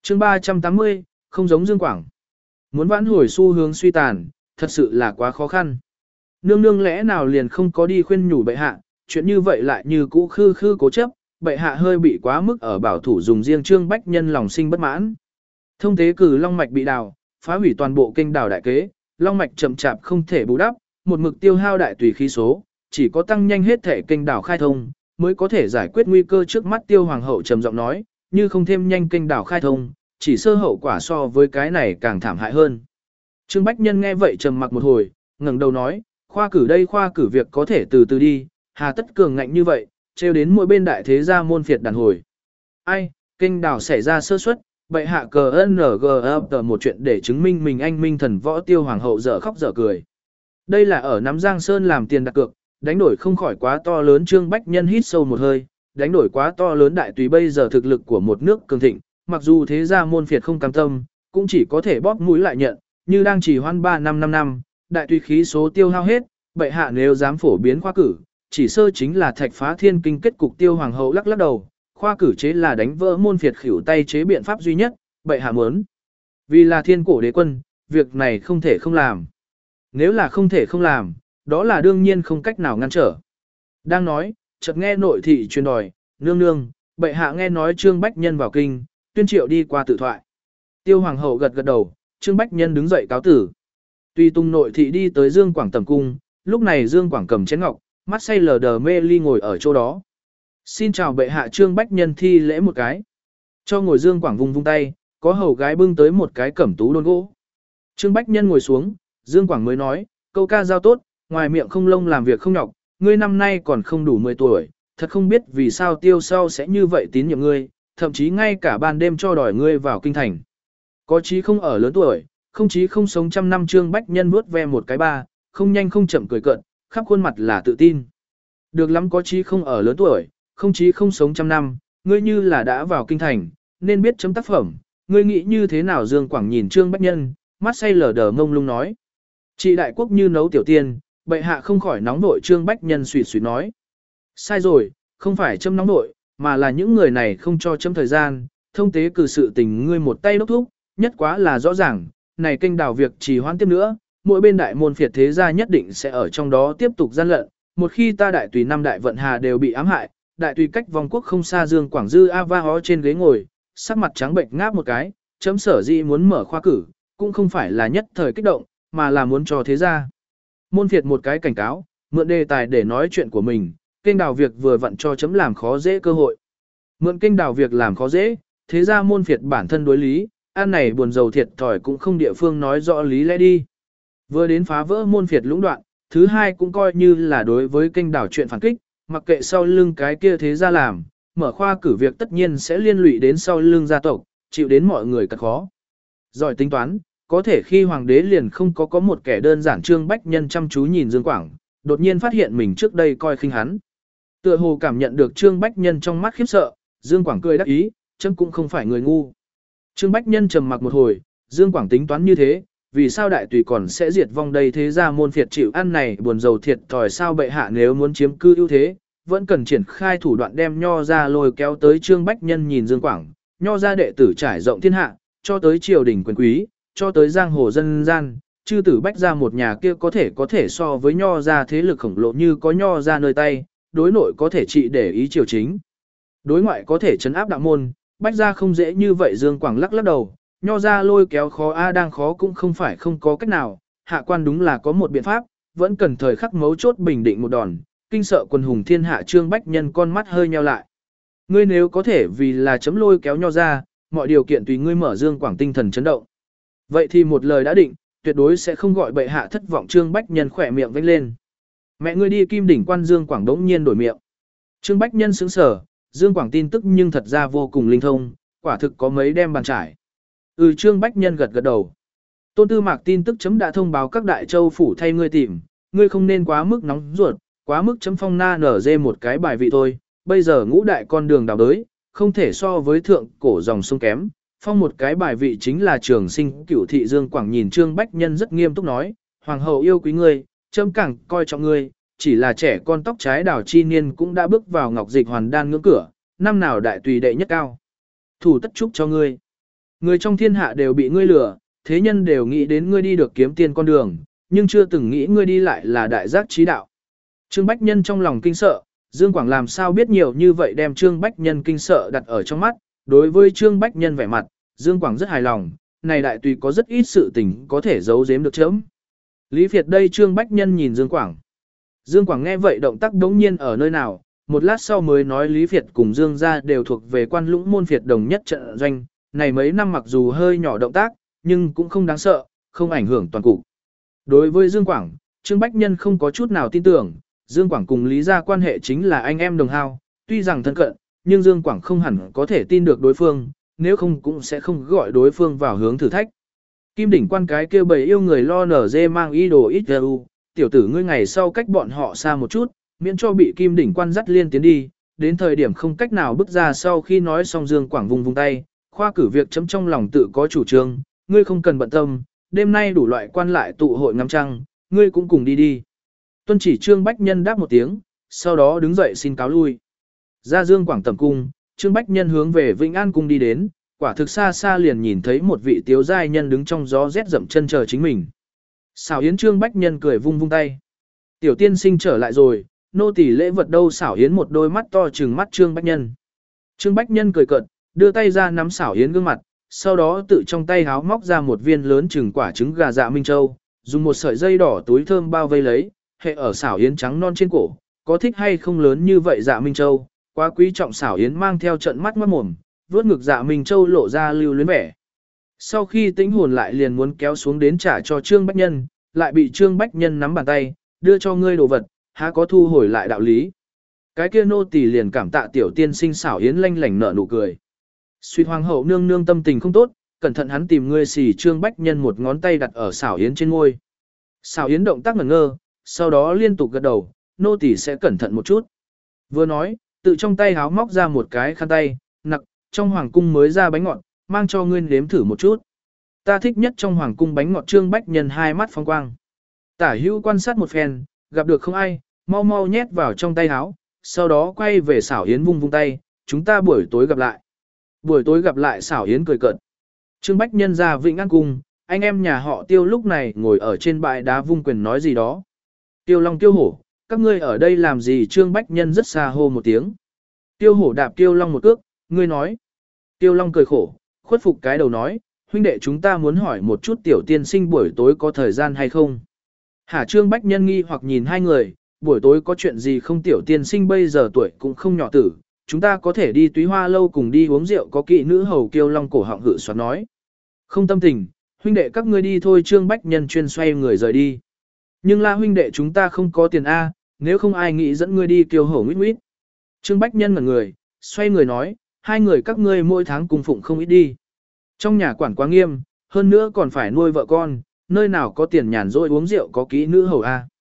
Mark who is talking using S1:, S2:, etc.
S1: chương 380, không giống Dương Quảng. Muốn vãn hồi xu hướng suy tàn, thật sự là quá khó khăn. Nương nương lẽ nào liền không có đi khuyên nhủ bệ hạ, chuyện như vậy lại như cũ khư khư cố chấp, bệ hạ hơi bị quá mức ở bảo thủ dùng riêng Trương Bách Nhân lòng sinh bất mãn. Thông tế cử long mạch bị đào, phá hủy toàn bộ kênh đào đại kế, long mạch chậm chạp không thể bù đắp, một mực tiêu hao đại tùy khí số, chỉ có tăng nhanh hết thể kênh đào khai thông, mới có thể giải quyết nguy cơ trước mắt. Tiêu hoàng hậu trầm giọng nói, như không thêm nhanh kênh đào khai thông, chỉ sơ hậu quả so với cái này càng thảm hại hơn. Trương Bách Nhân nghe vậy trầm mặc một hồi, ngẩng đầu nói, khoa cử đây khoa cử việc có thể từ từ đi, hà tất cường ngạnh như vậy, trêu đến mỗi bên đại thế gia môn phiệt đàn hồi. Ai, kênh đào xảy ra sơ suất, bệ hạ cờ NG một chuyện để chứng minh mình anh minh thần võ. Tiêu hoàng hậu dở khóc dở cười. Đây là ở nắm Giang Sơn làm tiền đặt cược, đánh đổi không khỏi quá to lớn. Trương Bách Nhân hít sâu một hơi, đánh đổi quá to lớn đại tùy bây giờ thực lực của một nước cường thịnh, mặc dù thế gia môn phiệt không cam tâm, cũng chỉ có thể bóp mũi lại nhận, như đang chỉ hoãn 3 năm, đại tùy khí số tiêu hao hết, bệ hạ nếu dám phổ biến khoa cử, chỉ sơ chính là thạch phá thiên kinh kết cục. Tiêu hoàng hậu lắc lắc đầu, khoa cử chế là đánh vỡ môn phiệt khỉu tay chế biện pháp duy nhất, bệ hạ muốn. Vì là thiên cổ đế quân, việc này không thể không làm. Nếu là không thể không làm, đó là đương nhiên không cách nào ngăn trở. Đang nói, chợt nghe nội thị truyền đòi, nương nương, bệ hạ nghe nói Trương Bách Nhân vào kinh, tuyên triệu đi qua tự thoại. Tiêu hoàng hậu gật gật đầu, Trương Bách Nhân đứng dậy cáo tử. Tùy tung nội thị đi tới Dương Quảng tầm cung, lúc này Dương Quảng cầm chén ngọc, mắt say lờ đờ mê ly ngồi ở chỗ đó. Xin chào bệ hạ. Trương Bách Nhân thi lễ một cái. Cho ngồi. Dương Quảng vung vung tay, có hầu gái bưng tới một cái cẩm tú đôn gỗ. Trương Bách Nhân ngồi xuống, Dương Quảng mới nói, câu ca giao tốt, ngoài miệng không lông làm việc không nhọc, ngươi năm nay còn không đủ 10 tuổi, thật không biết vì sao Tiêu sau sẽ như vậy tín nhiệm ngươi, thậm chí ngay cả ban đêm cho đòi ngươi vào kinh thành. Có chí không ở lớn tuổi, không chí không sống trăm năm. Trương Bách Nhân vuốt ve một cái ba, không nhanh không chậm cười cợt, khắp khuôn mặt là tự tin. Được lắm, có chí không ở lớn tuổi, không chí không sống trăm năm, ngươi như là đã vào kinh thành, nên biết chấm tác phẩm, ngươi nghĩ như thế nào? Dương Quảng nhìn Trương Bách Nhân, mắt say lờ đờ ngông lung nói. Chị đại quốc như nấu tiểu tiên, bệ hạ không khỏi nóng nội. Trương Bách Nhân suýt suýt nói. Sai rồi, không phải chấm nóng nội, mà là những người này không cho chấm thời gian, thông tế cử sự tình ngươi một tay đốc thúc, nhất quá là rõ ràng, này kênh đào việc trì hoãn tiếp nữa, mỗi bên đại môn phiệt thế gia nhất định sẽ ở trong đó tiếp tục gian lận, một khi ta đại tùy năm đại vận hà đều bị ám hại, đại tùy cách vòng quốc không xa. Dương Quảng Dư a va hó trên ghế ngồi, sắc mặt trắng bệnh ngáp một cái, chấm sở dĩ muốn mở khoa cử, cũng không phải là nhất thời kích động, mà là muốn cho thế gia môn phiệt một cái cảnh cáo, mượn đề tài để nói chuyện của mình, kênh đào việc vừa vặn cho chấm làm khó dễ cơ hội. Mượn kênh đào việc làm khó dễ, thế gia môn phiệt bản thân đối lý, ăn này buồn dầu thiệt thòi cũng không địa phương nói rõ lý lẽ đi. Vừa đến phá vỡ môn phiệt lũng đoạn, thứ hai cũng coi như là đối với kênh đào chuyện phản kích, mặc kệ sau lưng cái kia thế gia làm, mở khoa cử việc tất nhiên sẽ liên lụy đến sau lưng gia tộc, chịu đến mọi người cật khó. Giỏi tính toán, có thể khi hoàng đế liền không có một kẻ đơn giản. Trương Bách Nhân chăm chú nhìn Dương Quảng, đột nhiên phát hiện mình trước đây coi khinh hắn. Tựa hồ cảm nhận được Trương Bách Nhân trong mắt khiếp sợ, Dương Quảng cười đắc ý, chấm cũng không phải người ngu. Trương Bách Nhân trầm mặc một hồi, Dương Quảng tính toán như thế, vì sao đại tùy còn sẽ diệt vong đây? Thế ra môn phiệt chịu ăn này buồn dầu thiệt thòi sao? Bệ hạ nếu muốn chiếm cư ưu thế, vẫn cần triển khai thủ đoạn đem Nho ra lôi kéo tới. Trương Bách Nhân nhìn Dương Quảng, Nho ra đệ tử trải rộng thiên hạ, cho tới triều đình quyền quý, cho tới giang hồ dân gian, chư tử Bách ra một nhà kia có thể so với Nho ra thế lực khổng lồ. Như có Nho ra nơi tay, đối nội có thể trị để ý triều chính, đối ngoại có thể trấn áp đạo môn, Bách ra không dễ như vậy. Dương Quảng lắc lắc đầu, Nho ra lôi kéo khó đang khó cũng không phải không có cách nào, hạ quan đúng là có một biện pháp, vẫn cần thời khắc mấu chốt bình định một đòn, kinh sợ quần hùng thiên hạ. Trương Bách Nhân con mắt hơi nheo lại. Ngươi nếu có thể vì là chấm lôi kéo Nho ra, mọi điều kiện tùy ngươi mở. Dương Quảng tinh thần chấn động. Vậy thì một lời đã định, tuyệt đối sẽ không gọi bệ hạ thất vọng. Trương Bách Nhân khỏe miệng vênh lên. Mẹ ngươi đi Kim Đỉnh Quan. Dương Quảng đống nhiên đổi miệng. Trương Bách Nhân sững sờ, Dương Quảng tin tức nhưng thật ra vô cùng linh thông, quả thực có mấy đem bàn trải. Trương Bách Nhân gật gật đầu. Tôn Tư Mạc tin tức chấm đã thông báo các đại châu phủ thay ngươi tìm, ngươi không nên quá mức nóng ruột, quá mức chấm phong na nở dê một cái bài vị thôi. Bây giờ ngũ đại con đường đào đới, không thể so với thượng cổ dòng sông kém, phong một cái bài vị chính là Trường Sinh Cửu thị. Dương Quảng nhìn Trương Bách Nhân rất nghiêm túc nói, hoàng hậu yêu quý ngươi, chấm càng coi trọng ngươi, chỉ là trẻ con tóc trái đào chi niên cũng đã bước vào ngọc dịch hoàn đan ngưỡng cửa, năm nào đại tùy đệ nhất cao thủ tất chúc cho ngươi. Người trong thiên hạ đều bị ngươi lừa, thế nhân đều nghĩ đến ngươi đi được kiếm tiền con đường, nhưng chưa từng nghĩ ngươi đi lại là đại giác trí đạo. Trương Bách Nhân trong lòng kinh sợ, Dương Quảng làm sao biết nhiều như vậy đem Trương Bách Nhân kinh sợ đặt ở trong mắt, đối với Trương Bách Nhân vẻ mặt, Dương Quảng rất hài lòng, này đại tùy có rất ít sự tình có thể giấu giếm được chớm. Lý Việt đây Trương Bách Nhân nhìn Dương Quảng. Dương Quảng nghe vậy động tác đống nhiên ở nơi nào, một lát sau mới nói Lý Việt cùng Dương gia đều thuộc về quan lũng môn Việt đồng nhất trận doanh, này mấy năm mặc dù hơi nhỏ động tác, nhưng cũng không đáng sợ, không ảnh hưởng toàn cục. Đối với Dương Quảng, Trương Bách Nhân không có chút nào tin tưởng, Dương Quảng cùng Lý gia quan hệ chính là anh em đồng hao, tuy rằng thân cận, nhưng Dương Quảng không hẳn có thể tin được đối phương, nếu không cũng sẽ không gọi đối phương vào hướng thử thách. Kim đỉnh quan cái kia bầy yêu người lo nở dê mang ý đồ ít tiểu tử ngươi ngày sau cách bọn họ xa một chút, miễn cho bị kim đỉnh quan dắt liên tiến đi, đến thời điểm không cách nào bước ra. Sau khi nói xong Dương Quảng vung vung tay, khoa cử việc chấm trong lòng tự có chủ trương, ngươi không cần bận tâm, đêm nay đủ loại quan lại tụ hội ngắm trăng, ngươi cũng cùng đi đi. Tuân chỉ Trương Bách Nhân đáp một tiếng, sau đó đứng dậy xin cáo lui. Ra Dương Quảng tẩm cung, Trương Bách Nhân hướng về Vĩnh An cung đi đến, quả thực xa xa liền nhìn thấy một vị tiếu giai nhân đứng trong gió rét dậm chân chờ chính mình. Xảo Yến Trương Bách Nhân cười vung vung tay. Tiểu tiên sinh trở lại rồi, nô tỳ lễ vật đâu? Xảo Yến một đôi mắt to trừng mắt Trương Bách Nhân. Trương Bách Nhân cười cợt, đưa tay ra nắm Xảo Yến gương mặt, sau đó tự trong tay háo móc ra một viên lớn chừng quả trứng gà dạ Minh Châu, dùng một sợi dây đỏ túi thơm bao vây lấy, hệ ở Xảo Yến trắng non trên cổ, có thích hay không lớn như vậy dạ Minh Châu, quá quý trọng. Xảo Yến mang theo trận mắt mồm, vuốt ngực dạ Minh Châu lộ ra lưu luyến vẻ. Sau khi tĩnh hồn lại liền muốn kéo xuống đến trả cho Trương Bách Nhân, lại bị Trương Bách Nhân nắm bàn tay, đưa cho ngươi đồ vật, há có thu hồi lại đạo lý. Cái kia nô tỳ liền cảm tạ tiểu tiên sinh. Xảo Yến lanh lảnh nở nụ cười. Suy hoàng hậu nương nương tâm tình không tốt, cẩn thận hắn tìm ngươi xì. Trương Bách Nhân một ngón tay đặt ở Xảo Yến trên ngôi. Xảo Yến động tác ngẩn ngơ, sau đó liên tục gật đầu, nô tỳ sẽ cẩn thận một chút. Vừa nói, tự trong tay háo móc ra một cái khăn tay, nặc, trong hoàng cung mới ra bánh ngọt, mang cho ngươi nếm thử một chút. Ta thích nhất trong hoàng cung bánh ngọt. Trương Bách Nhân hai mắt phong quang. Tả hữu quan sát một phen, gặp được không ai, mau mau nhét vào trong tay háo, sau đó quay về Xảo Yến vung vung tay, chúng ta buổi tối gặp lại. Buổi tối gặp lại. Xảo Yến cười cợt. Trương Bách Nhân ra Vĩnh An cung, anh em nhà họ Tiêu lúc này ngồi ở trên bãi đá vung quyền nói gì đó. Tiêu Long Tiêu Hổ, các ngươi ở đây làm gì? Trương Bách Nhân rất xa hô một tiếng. Tiêu Hổ đạp Tiêu Long một cước, ngươi nói. Tiêu Long cười khổ, khuất phục cái đầu nói, huynh đệ chúng ta muốn hỏi một chút tiểu tiên sinh buổi tối có thời gian hay không. Hả? Trương Bách Nhân nghi hoặc nhìn hai người, buổi tối có chuyện gì không? Tiểu tiên sinh bây giờ tuổi cũng không nhỏ tử, chúng ta có thể đi Túy Hoa lâu cùng đi uống rượu. Có kỵ nữ hầu Kiêu Long cổ họng hự xoát nói. Không tâm tình, huynh đệ các ngươi đi thôi. Trương Bách Nhân chuyên xoay người rời đi. Nhưng là huynh đệ chúng ta không có tiền A, nếu không ai nghĩ dẫn ngươi đi. Kiêu Hổ nguyết nguyết. Trương Bách Nhân ngẩn người, xoay người nói, hai người các ngươi mỗi tháng cung phụng không ít đi. Trong nhà quản quá nghiêm, hơn nữa còn phải nuôi vợ con, nơi nào có tiền nhàn rỗi uống rượu có kỹ nữ hầu A.